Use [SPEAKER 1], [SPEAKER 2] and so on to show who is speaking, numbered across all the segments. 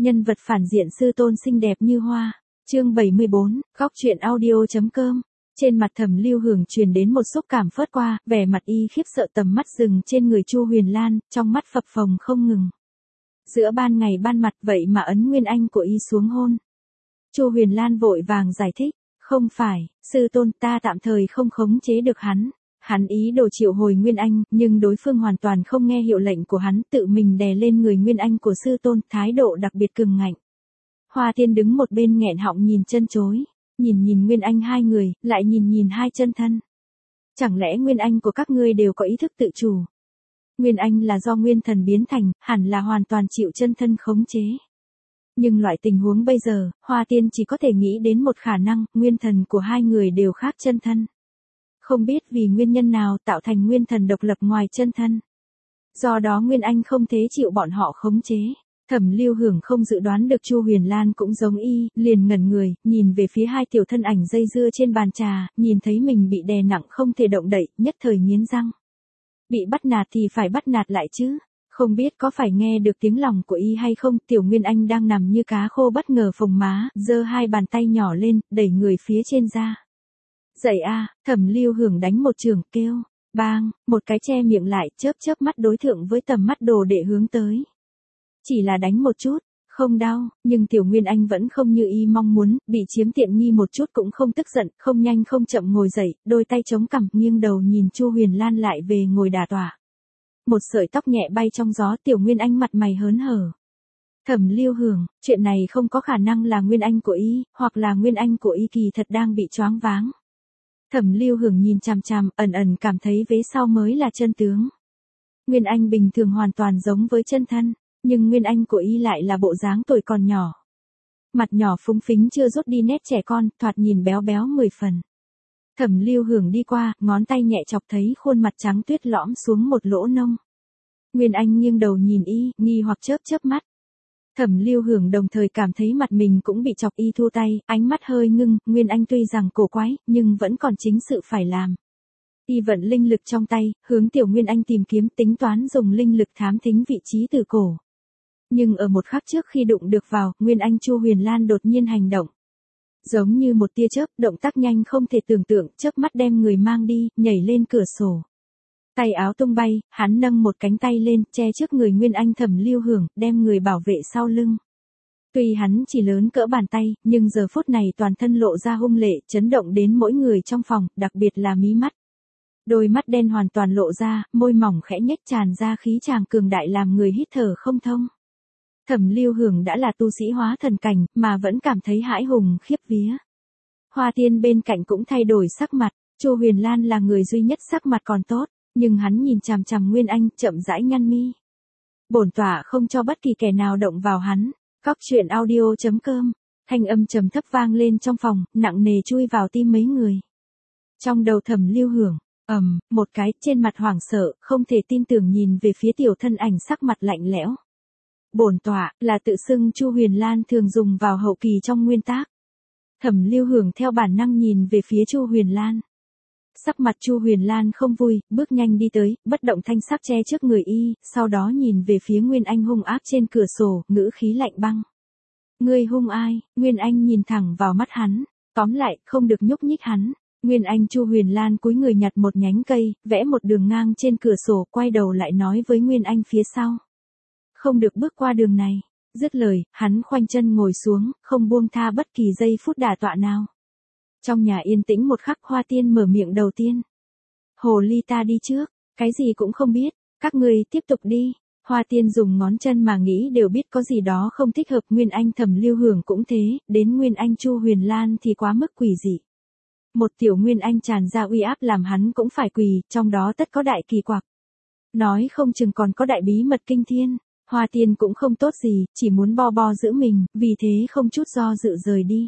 [SPEAKER 1] Nhân vật phản diện sư tôn xinh đẹp như hoa. Chương 74, góc truyện audio.com. Trên mặt Thẩm Lưu Hưởng truyền đến một xúc cảm phớt qua, vẻ mặt y khiếp sợ tầm mắt dừng trên người Chu Huyền Lan, trong mắt phập phồng không ngừng. Giữa ban ngày ban mặt vậy mà ấn Nguyên Anh của y xuống hôn. Chu Huyền Lan vội vàng giải thích, không phải, sư tôn ta tạm thời không khống chế được hắn. Hắn ý đồ triệu hồi Nguyên Anh, nhưng đối phương hoàn toàn không nghe hiệu lệnh của hắn, tự mình đè lên người Nguyên Anh của sư tôn, thái độ đặc biệt cường ngạnh. Hoa Thiên đứng một bên nghẹn họng nhìn chân chối, nhìn Nguyên Anh hai người, lại nhìn hai chân thân. Chẳng lẽ Nguyên Anh của các ngươi đều có ý thức tự chủ? Nguyên Anh là do Nguyên Thần biến thành, hẳn là hoàn toàn chịu chân thân khống chế. Nhưng loại tình huống bây giờ, Hoa Tiên chỉ có thể nghĩ đến một khả năng, Nguyên Thần của hai người đều khác chân thân. Không biết vì nguyên nhân nào tạo thành Nguyên Thần độc lập ngoài chân thân. Do đó Nguyên Anh không thể chịu bọn họ khống chế. Thẩm Lưu Hưởng không dự đoán được Chu Huyền Lan cũng giống y, liền ngẩn người, nhìn về phía hai tiểu thân ảnh dây dưa trên bàn trà, nhìn thấy mình bị đè nặng không thể động đậy, nhất thời nghiến răng. Bị bắt nạt thì phải bắt nạt lại chứ. Không biết có phải nghe được tiếng lòng của y hay không, tiểu Nguyên Anh đang nằm như cá khô bất ngờ phồng má, giơ hai bàn tay nhỏ lên, đẩy người phía trên ra. Dậy a, Thẩm Lưu Hưởng đánh một chưởng kêu, bang, một cái che miệng lại, chớp mắt đối thượng với tầm mắt đồ đệ hướng tới. Chỉ là đánh một chút, không đau, nhưng tiểu Nguyên Anh vẫn không như y mong muốn, bị chiếm tiện nghi một chút cũng không tức giận, không nhanh không chậm ngồi dậy, đôi tay chống cằm, nghiêng đầu nhìn Chu Huyền Lan lại về ngồi đả tọa. Một sợi tóc nhẹ bay trong gió, tiểu Nguyên Anh mặt mày hớn hở. Thẩm Lưu Hưởng, chuyện này không có khả năng là Nguyên Anh của y, hoặc là Nguyên Anh của y kỳ thật đang bị choáng váng. Thẩm Lưu Hưởng nhìn chằm chằm, ẩn cảm thấy vế sau mới là chân tướng. Nguyên Anh bình thường hoàn toàn giống với chân thân, nhưng Nguyên Anh của y lại là bộ dáng tuổi còn nhỏ. Mặt nhỏ phúng phính chưa rút đi nét trẻ con, thoạt nhìn béo béo 10 phần. Thẩm Lưu Hưởng đi qua, ngón tay nhẹ chọc thấy khuôn mặt trắng tuyết lõm xuống một lỗ nông. Nguyên Anh nghiêng đầu nhìn y, nghi hoặc chớp mắt. Thẩm Lưu Hưởng đồng thời cảm thấy mặt mình cũng bị chọc, y thu tay, ánh mắt hơi ngưng, Nguyên Anh tuy rằng cổ quái, nhưng vẫn còn chính sự phải làm. Y vận linh lực trong tay, hướng tiểu Nguyên Anh tìm kiếm, tính toán dùng linh lực thám thính vị trí từ cổ. Nhưng ở một khắc trước khi đụng được vào, Nguyên Anh Chu Huyền Lan đột nhiên hành động. Giống như một tia chớp, động tác nhanh không thể tưởng tượng, chớp mắt đem người mang đi, nhảy lên cửa sổ. Tay áo tung bay, hắn nâng một cánh tay lên, che trước người Nguyên Anh Thẩm Lưu Hưởng, đem người bảo vệ sau lưng. Tuy hắn chỉ lớn cỡ bàn tay, nhưng giờ phút này toàn thân lộ ra hung lệ, chấn động đến mỗi người trong phòng, đặc biệt là mí mắt. Đôi mắt đen hoàn toàn lộ ra, môi mỏng khẽ nhếch tràn ra khí tràng cường đại làm người hít thở không thông. Thẩm Lưu Hưởng đã là tu sĩ hóa thần cảnh, mà vẫn cảm thấy hãi hùng khiếp vía. Hoa Tiên bên cạnh cũng thay đổi sắc mặt, Chu Huyền Lan là người duy nhất sắc mặt còn tốt, nhưng hắn nhìn chằm chằm Nguyên Anh, chậm rãi nhăn mi. Bổn tọa không cho bất kỳ kẻ nào động vào hắn. Góc truyện audio.com. Thanh âm trầm thấp vang lên trong phòng, nặng nề chui vào tim mấy người. Trong đầu Thẩm Lưu Hưởng, một cái, trên mặt hoảng sợ, không thể tin tưởng nhìn về phía tiểu thân ảnh sắc mặt lạnh lẽo. Bổn tọa, là tự xưng Chu Huyền Lan thường dùng vào hậu kỳ trong nguyên tác. Thẩm Lưu Hưởng theo bản năng nhìn về phía Chu Huyền Lan. Sắc mặt Chu Huyền Lan không vui, bước nhanh đi tới, bất động thanh sắc che trước người y, sau đó nhìn về phía Nguyên Anh hung ác trên cửa sổ, ngữ khí lạnh băng. Ngươi hung ai? Nguyên Anh nhìn thẳng vào mắt hắn, tóm lại, không được nhúc nhích hắn. Nguyên Anh Chu Huyền Lan cúi người nhặt một nhánh cây, vẽ một đường ngang trên cửa sổ, quay đầu lại nói với Nguyên Anh phía sau. Không được bước qua đường này. Dứt lời, hắn khoanh chân ngồi xuống, không buông tha bất kỳ giây phút đả tọa nào. Trong nhà yên tĩnh một khắc, Hoa Tiên mở miệng đầu tiên. Hồ ly ta đi trước, cái gì cũng không biết, các ngươi tiếp tục đi. Hoa Tiên dùng ngón chân mà nghĩ đều biết có gì đó không thích hợp. Nguyên Anh Thẩm Lưu Hưởng cũng thế, đến Nguyên Anh Chu Huyền Lan thì quá mức quỷ dị. Một tiểu Nguyên Anh tràn ra uy áp làm hắn cũng phải quỳ, trong đó tất có đại kỳ quặc. Nói không chừng còn có đại bí mật kinh thiên. Hoa Tiên cũng không tốt gì, chỉ muốn bo giữ mình, vì thế không chút do dự rời đi.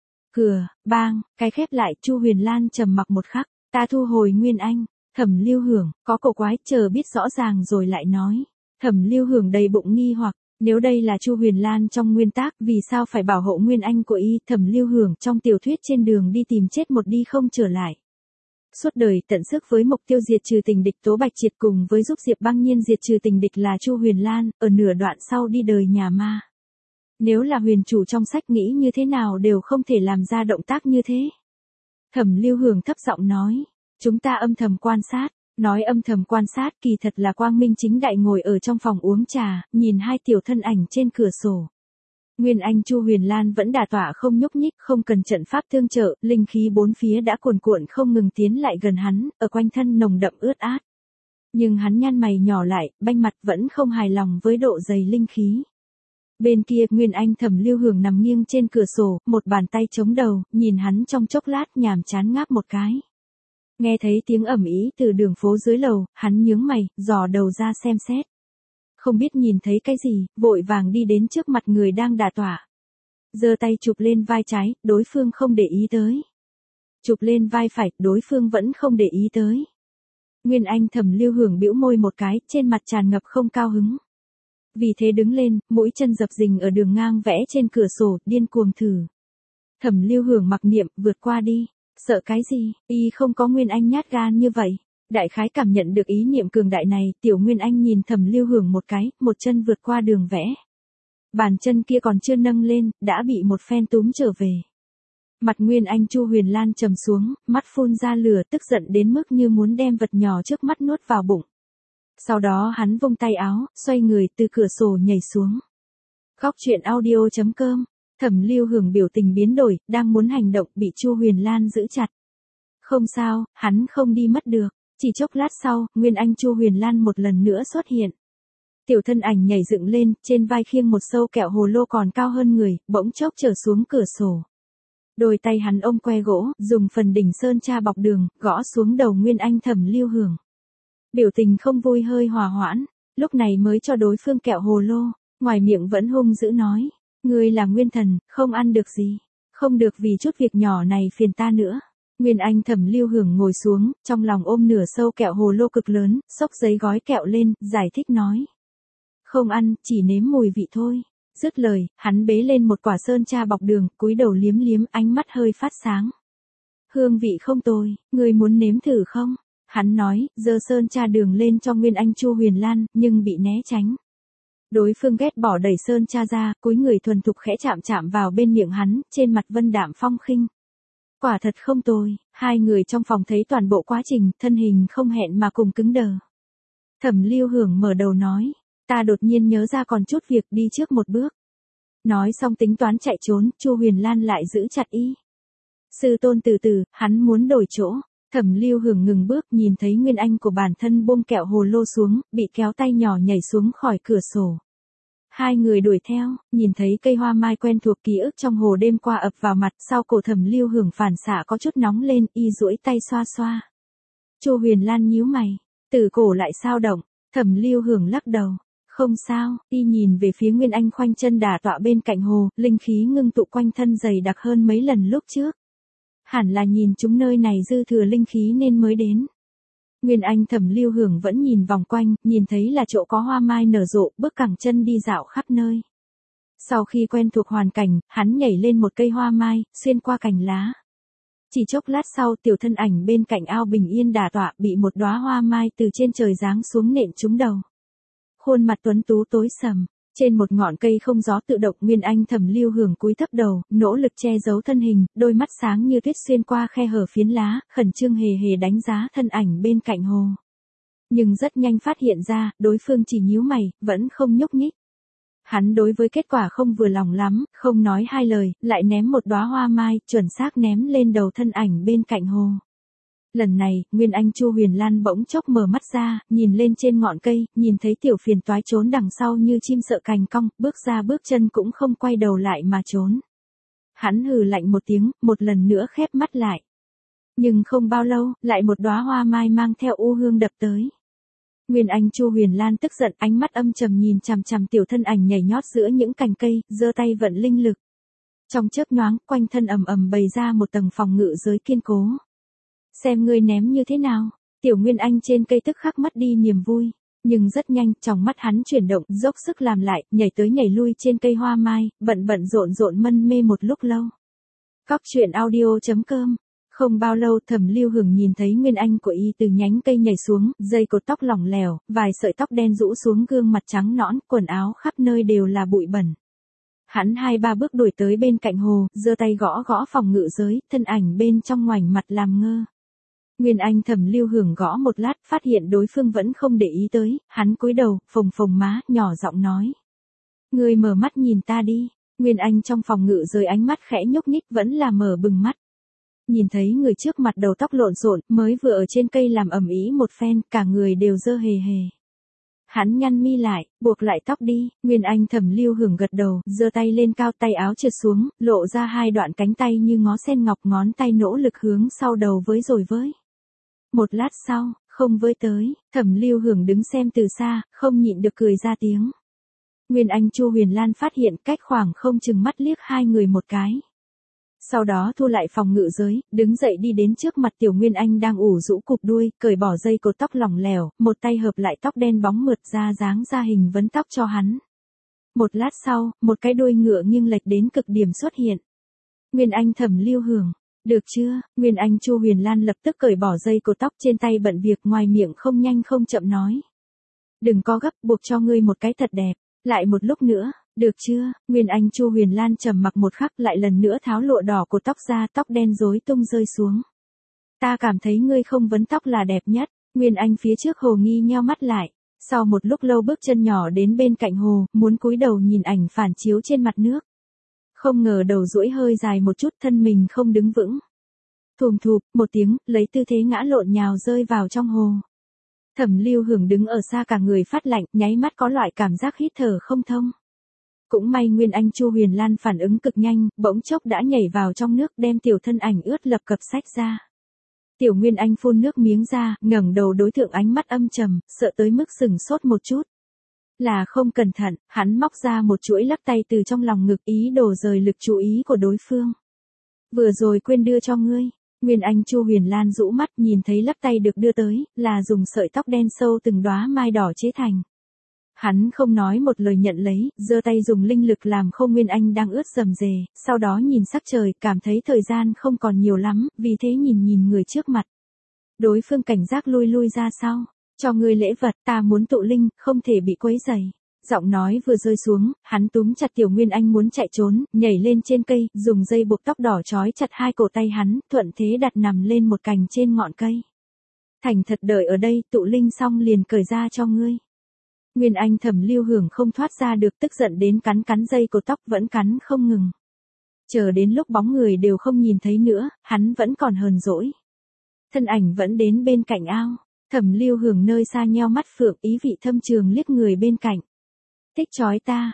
[SPEAKER 1] Cửa, bang, cái khép lại, Chu Huyền Lan trầm mặc một khắc, ta thu hồi Nguyên Anh. Thẩm Lưu Hưởng, có cổ quái, chờ biết rõ ràng rồi lại nói. Thẩm Lưu Hưởng đầy bụng nghi hoặc, nếu đây là Chu Huyền Lan trong nguyên tác, vì sao phải bảo hộ Nguyên Anh của y? Thẩm Lưu Hưởng trong tiểu thuyết trên đường đi tìm chết một đi không trở lại. Suốt đời tận sức với mục tiêu diệt trừ tình địch Tố Bạch Triệt cùng với giúp Diệp Băng Nhiên diệt trừ tình địch là Chu Huyền Lan, ở nửa đoạn sau đi đời nhà ma. Nếu là huyền chủ trong sách nghĩ như thế nào đều không thể làm ra động tác như thế. Thẩm Lưu Hưởng thấp giọng nói. Chúng ta âm thầm quan sát. Nói âm thầm quan sát kỳ thật là quang minh chính đại ngồi ở trong phòng uống trà, nhìn hai tiểu thân ảnh trên cửa sổ. Nguyên Anh Chu Huyền Lan vẫn đả tọa không nhúc nhích, không cần trận pháp tương trợ, linh khí bốn phía đã cuồn cuộn không ngừng tiến lại gần hắn, ở quanh thân nồng đậm ướt át. Nhưng hắn nhăn mày nhỏ lại, banh mặt vẫn không hài lòng với độ dày linh khí. Bên kia, Nguyên Anh Thẩm Lưu Hưởng nằm nghiêng trên cửa sổ, một bàn tay chống đầu, nhìn hắn trong chốc lát nhàm chán ngáp một cái. Nghe thấy tiếng ầm ĩ từ đường phố dưới lầu, hắn nhướng mày, dò đầu ra xem xét. Không biết nhìn thấy cái gì, vội vàng đi đến trước mặt người đang đả tọa. Giơ tay chụp lên vai trái, đối phương không để ý tới. Chụp lên vai phải, đối phương vẫn không để ý tới. Nguyên Anh Thẩm Lưu Hưởng bĩu môi một cái, trên mặt tràn ngập không cao hứng. Vì thế đứng lên, mũi chân dập dình ở đường ngang vẽ trên cửa sổ, điên cuồng thử. Thẩm Lưu Hưởng mặc niệm, vượt qua đi. Sợ cái gì, y không có Nguyên Anh nhát gan như vậy. Đại khái cảm nhận được ý niệm cường đại này, tiểu Nguyên Anh nhìn Thẩm Lưu Hưởng một cái, một chân vượt qua đường vẽ. Bàn chân kia còn chưa nâng lên, đã bị một phen túm trở về. Mặt Nguyên Anh Chu Huyền Lan trầm xuống, mắt phun ra lửa, tức giận đến mức như muốn đem vật nhỏ trước mắt nuốt vào bụng. Sau đó hắn vung tay áo, xoay người từ cửa sổ nhảy xuống. Góc truyện audio.com. Thẩm Lưu Hưởng biểu tình biến đổi, đang muốn hành động bị Chu Huyền Lan giữ chặt. Không sao, hắn không đi mất được. Chỉ chốc lát sau, Nguyên Anh Chu Huyền Lan một lần nữa xuất hiện. Tiểu thân ảnh nhảy dựng lên, trên vai khiêng một sâu kẹo hồ lô còn cao hơn người, bỗng chốc trở xuống cửa sổ. Đôi tay hắn ôm que gỗ, dùng phần đỉnh sơn tra bọc đường, gõ xuống đầu Nguyên Anh Thẩm Lưu Hưởng. Biểu tình không vui hơi hòa hoãn, lúc này mới cho đối phương kẹo hồ lô, ngoài miệng vẫn hung dữ nói. Ngươi là nguyên thần, không ăn được gì. Không được vì chút việc nhỏ này phiền ta nữa. Nguyên Anh Thẩm Lưu Hưởng ngồi xuống, trong lòng ôm nửa sâu kẹo hồ lô cực lớn, xốc giấy gói kẹo lên, giải thích nói. Không ăn, chỉ nếm mùi vị thôi. Dứt lời, hắn bế lên một quả sơn tra bọc đường, cúi đầu liếm liếm, ánh mắt hơi phát sáng. Hương vị không tồi, ngươi muốn nếm thử không? Hắn nói, giơ sơn tra đường lên cho Nguyên Anh Chu Huyền Lan, nhưng bị né tránh. Đối phương ghét bỏ đẩy sơn tra ra, cúi người thuần thục khẽ chạm chạm vào bên miệng hắn, trên mặt vân đạm phong khinh. Quả thật không tồi, hai người trong phòng thấy toàn bộ quá trình, thân hình không hẹn mà cùng cứng đờ. Thẩm Lưu Hưởng mở đầu nói, ta đột nhiên nhớ ra còn chút việc, đi trước một bước. Nói xong tính toán chạy trốn, Chu Huyền Lan lại giữ chặt y. Sư tôn từ từ, hắn muốn đổi chỗ. Thẩm Lưu Hưởng ngừng bước, nhìn thấy Nguyên Anh của bản thân buông kẹo hồ lô xuống, bị kéo tay nhỏ nhảy xuống khỏi cửa sổ. Hai người đuổi theo, nhìn thấy cây hoa mai quen thuộc ký ức trong hồ đêm qua ập vào mặt, sau cổ Thẩm Lưu Hưởng phản xạ có chút nóng lên, y duỗi tay xoa xoa. Chu Huyền Lan nhíu mày, từ cổ lại sao động, Thẩm Lưu Hưởng lắc đầu. Không sao, y nhìn về phía Nguyên Anh khoanh chân đả tọa bên cạnh hồ, linh khí ngưng tụ quanh thân dày đặc hơn mấy lần lúc trước. Hẳn là nhìn chúng nơi này dư thừa linh khí nên mới đến. Nguyên Anh Thẩm Lưu Hưởng vẫn nhìn vòng quanh, nhìn thấy là chỗ có hoa mai nở rộ, bước cẳng chân đi dạo khắp nơi. Sau khi quen thuộc hoàn cảnh, hắn nhảy lên một cây hoa mai, xuyên qua cành lá. Chỉ chốc lát sau, tiểu thân ảnh bên cạnh ao bình yên đả tọa, bị một đóa hoa mai từ trên trời giáng xuống nện trúng đầu. Khuôn mặt tuấn tú tối sầm. Trên một ngọn cây không gió tự động, Nguyên Anh Thẩm Lưu Hưởng cúi thấp đầu, nỗ lực che giấu thân hình, đôi mắt sáng như tuyết xuyên qua khe hở phiến lá, khẩn trương hề hề đánh giá thân ảnh bên cạnh hồ. Nhưng rất nhanh phát hiện ra, đối phương chỉ nhíu mày, vẫn không nhúc nhích. Hắn đối với kết quả không vừa lòng lắm, không nói hai lời, lại ném một đóa hoa mai, chuẩn xác ném lên đầu thân ảnh bên cạnh hồ. Lần này, Nguyên Anh Chu Huyền Lan bỗng chốc mở mắt ra, nhìn lên trên ngọn cây, nhìn thấy tiểu phiền toái trốn đằng sau như chim sợ cành cong, bước ra bước chân cũng không quay đầu lại mà trốn. Hắn hừ lạnh một tiếng, một lần nữa khép mắt lại. Nhưng không bao lâu, lại một đóa hoa mai mang theo u hương đập tới. Nguyên Anh Chu Huyền Lan tức giận, ánh mắt âm trầm nhìn chằm chằm tiểu thân ảnh nhảy nhót giữa những cành cây, giơ tay vận linh lực. Trong chớp nhoáng, quanh thân ầm ầm bày ra một tầng phòng ngự giới kiên cố. Xem ngươi ném như thế nào, tiểu Nguyên Anh trên cây tức khắc mất đi niềm vui, nhưng rất nhanh, trong mắt hắn chuyển động, dốc sức làm lại, nhảy tới nhảy lui trên cây hoa mai, bận rộn mân mê một lúc lâu. Góc truyện audio.com. Không bao lâu, Thẩm Lưu Hưởng nhìn thấy Nguyên Anh của y từ nhánh cây nhảy xuống, dây cột tóc lỏng lẻo, vài sợi tóc đen rũ xuống gương mặt trắng nõn, quần áo khắp nơi đều là bụi bẩn. Hắn 2-3 bước đuổi tới bên cạnh hồ, giơ tay gõ gõ phòng ngự giới, thân ảnh bên trong ngoảnh mặt làm ngơ. Nguyên Anh Thẩm Lưu Hưởng gõ một lát, phát hiện đối phương vẫn không để ý tới, hắn cúi đầu, phồng phồng má, nhỏ giọng nói. Ngươi mở mắt nhìn ta đi. Nguyên Anh trong phòng ngự giới ánh mắt khẽ nhúc nhích, vẫn là mở bừng mắt. Nhìn thấy người trước mặt đầu tóc lộn xộn, mới vừa ở trên cây làm ầm ĩ một phen, cả người đều dơ hề hề. Hắn nhăn mi lại, buộc lại tóc đi. Nguyên Anh Thẩm Lưu Hưởng gật đầu, giơ tay lên cao, tay áo trượt xuống, lộ ra 2 đoạn cánh tay như ngó sen ngọc, ngón tay nỗ lực hướng sau đầu với rồi với. Một lát sau, không với tới, Thẩm Lưu Hưởng đứng xem từ xa, không nhịn được cười ra tiếng. Nguyên Anh Chu Huyền Lan phát hiện cách khoảng không chừng mắt liếc 2 người một cái. Sau đó thu lại phòng ngự giới, đứng dậy đi đến trước mặt Tiểu Nguyên Anh đang ủ rũ cụp đuôi, cởi bỏ dây cột tóc lỏng lẻo, một tay hợp lại tóc đen bóng mượt ra dáng ra hình vấn tóc cho hắn. Một lát sau, một cái đuôi ngựa nghiêng lệch đến cực điểm xuất hiện. Nguyên Anh Thẩm Lưu Hưởng, được chưa? Nguyên Anh Chu Huyền Lan lập tức cởi bỏ dây cột tóc, trên tay bận việc, ngoài miệng không nhanh không chậm nói. Đừng có gấp, buộc cho ngươi một cái thật đẹp. Lại một lúc nữa, được chưa? Nguyên Anh Chu Huyền Lan trầm mặc một khắc, lại lần nữa tháo lụa đỏ của tóc ra, tóc đen rối tung rơi xuống. Ta cảm thấy ngươi không vấn tóc là đẹp nhất. Nguyên Anh phía trước hồ nghi nheo mắt lại. Sau một lúc lâu bước chân nhỏ đến bên cạnh hồ, muốn cúi đầu nhìn ảnh phản chiếu trên mặt nước. Không ngờ đầu duỗi hơi dài một chút, thân mình không đứng vững. Thùm thụp, một tiếng, lấy tư thế ngã lộn nhào rơi vào trong hồ. Thẩm Lưu Hưởng đứng ở xa cả người phát lạnh, nháy mắt có loại cảm giác hít thở không thông. Cũng may Nguyên Anh Chu Huyền Lan phản ứng cực nhanh, bỗng chốc đã nhảy vào trong nước, đem tiểu thân ảnh ướt lập cập xách ra. Tiểu Nguyên Anh phun nước miếng ra, ngẩng đầu đối tượng ánh mắt âm trầm, sợ tới mức sửng sốt một chút. Là không cẩn thận, hắn móc ra một chuỗi lắc tay từ trong lòng ngực, ý đồ rời lực chú ý của đối phương. Vừa rồi quên đưa cho ngươi. Nguyên Anh Chu Huyền Lan rũ mắt, nhìn thấy lắc tay được đưa tới, là dùng sợi tóc đen sâu từng đóa mai đỏ chế thành. Hắn không nói một lời nhận lấy, giơ tay dùng linh lực làm khô Nguyên Anh đang ướt rầm rề, sau đó nhìn sắc trời, cảm thấy thời gian không còn nhiều lắm, vì thế nhìn người trước mặt. Đối phương cảnh giác lui ra sau. Cho ngươi lễ vật, ta muốn tụ linh, không thể bị quấy rầy. Giọng nói vừa rơi xuống, hắn túm chặt Tiểu Nguyên Anh muốn chạy trốn, nhảy lên trên cây, dùng dây buộc tóc đỏ trói chặt 2 cổ tay hắn, thuận thế đặt nằm lên một cành trên ngọn cây. Thành thật đợi ở đây, tụ linh xong liền cởi ra cho ngươi. Nguyên Anh Thẩm Lưu Hưởng không thoát ra được, tức giận đến cắn dây cột tóc, vẫn cắn không ngừng. Chờ đến lúc bóng người đều không nhìn thấy nữa, hắn vẫn còn hờn dỗi. Thân ảnh vẫn đến bên cạnh ao. Thẩm Lưu Hưởng nơi xa nheo mắt phượng, ý vị thâm trường liếc người bên cạnh. Thích chói ta,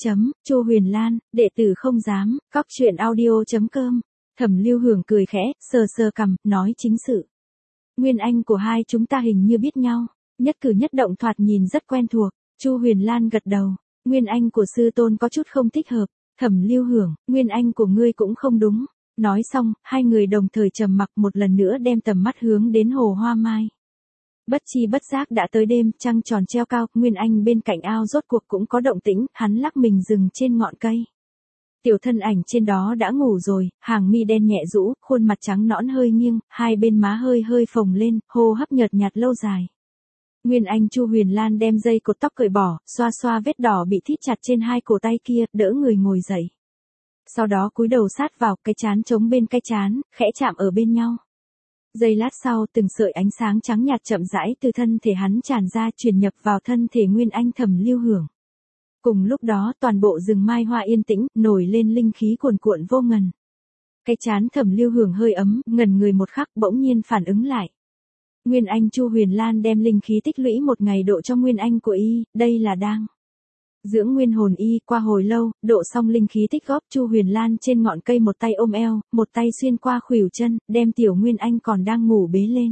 [SPEAKER 1] Chu Huyền Lan, đệ tử không dám, coctruyện.audio.com. Thẩm Lưu Hưởng cười khẽ, sờ cằm, nói chính sự. Nguyên Anh của hai chúng ta hình như biết nhau, nhất cử nhất động thoạt nhìn rất quen thuộc. Chu Huyền Lan gật đầu, Nguyên Anh của sư tôn có chút không thích hợp. Thẩm Lưu Hưởng, Nguyên Anh của ngươi cũng không đúng. Nói xong, 2 người đồng thời trầm mặc, một lần nữa đem tầm mắt hướng đến hồ hoa mai. Bất chi bất giác đã tới đêm, trăng tròn treo cao, Nguyên Anh bên cạnh ao rốt cuộc cũng có động tĩnh, hắn lắc mình dừng trên ngọn cây. Tiểu thân ảnh trên đó đã ngủ rồi, hàng mi đen nhẹ rũ, khuôn mặt trắng nõn hơi nghiêng, 2 bên má hơi phồng lên, hô hấp nhợt nhạt lâu dài. Nguyên Anh Chu Huyền Lan đem dây cột tóc cởi bỏ, xoa vết đỏ bị thít chặt trên 2 cổ tay kia, đỡ người ngồi dậy. Sau đó cúi đầu sát vào, cái trán chống bên cái trán, khẽ chạm ở bên nhau. Giây lát sau, từng sợi ánh sáng trắng nhạt chậm rãi từ thân thể hắn tràn ra, truyền nhập vào thân thể Nguyên Anh Thẩm Lưu Hưởng. Cùng lúc đó, toàn bộ rừng mai hoa yên tĩnh, nổi lên linh khí cuồn cuộn vô ngần. Cái trán Thẩm Lưu Hưởng hơi ấm, ngần người một khắc, bỗng nhiên phản ứng lại. Nguyên Anh Chu Huyền Lan đem linh khí tích lũy 1 ngày độ cho Nguyên Anh của y, đây là đang dưỡng nguyên hồn y. Qua hồi lâu, độ xong linh khí tích góp, Chu Huyền Lan trên ngọn cây một tay ôm eo, một tay xuyên qua khuỷu chân, đem Tiểu Nguyên Anh còn đang ngủ bế lên.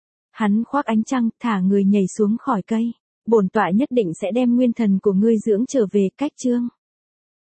[SPEAKER 1] Hắn khoác ánh trăng, thả người nhảy xuống khỏi cây. Bổn tọa nhất định sẽ đem nguyên thần của ngươi dưỡng trở về. Cách chương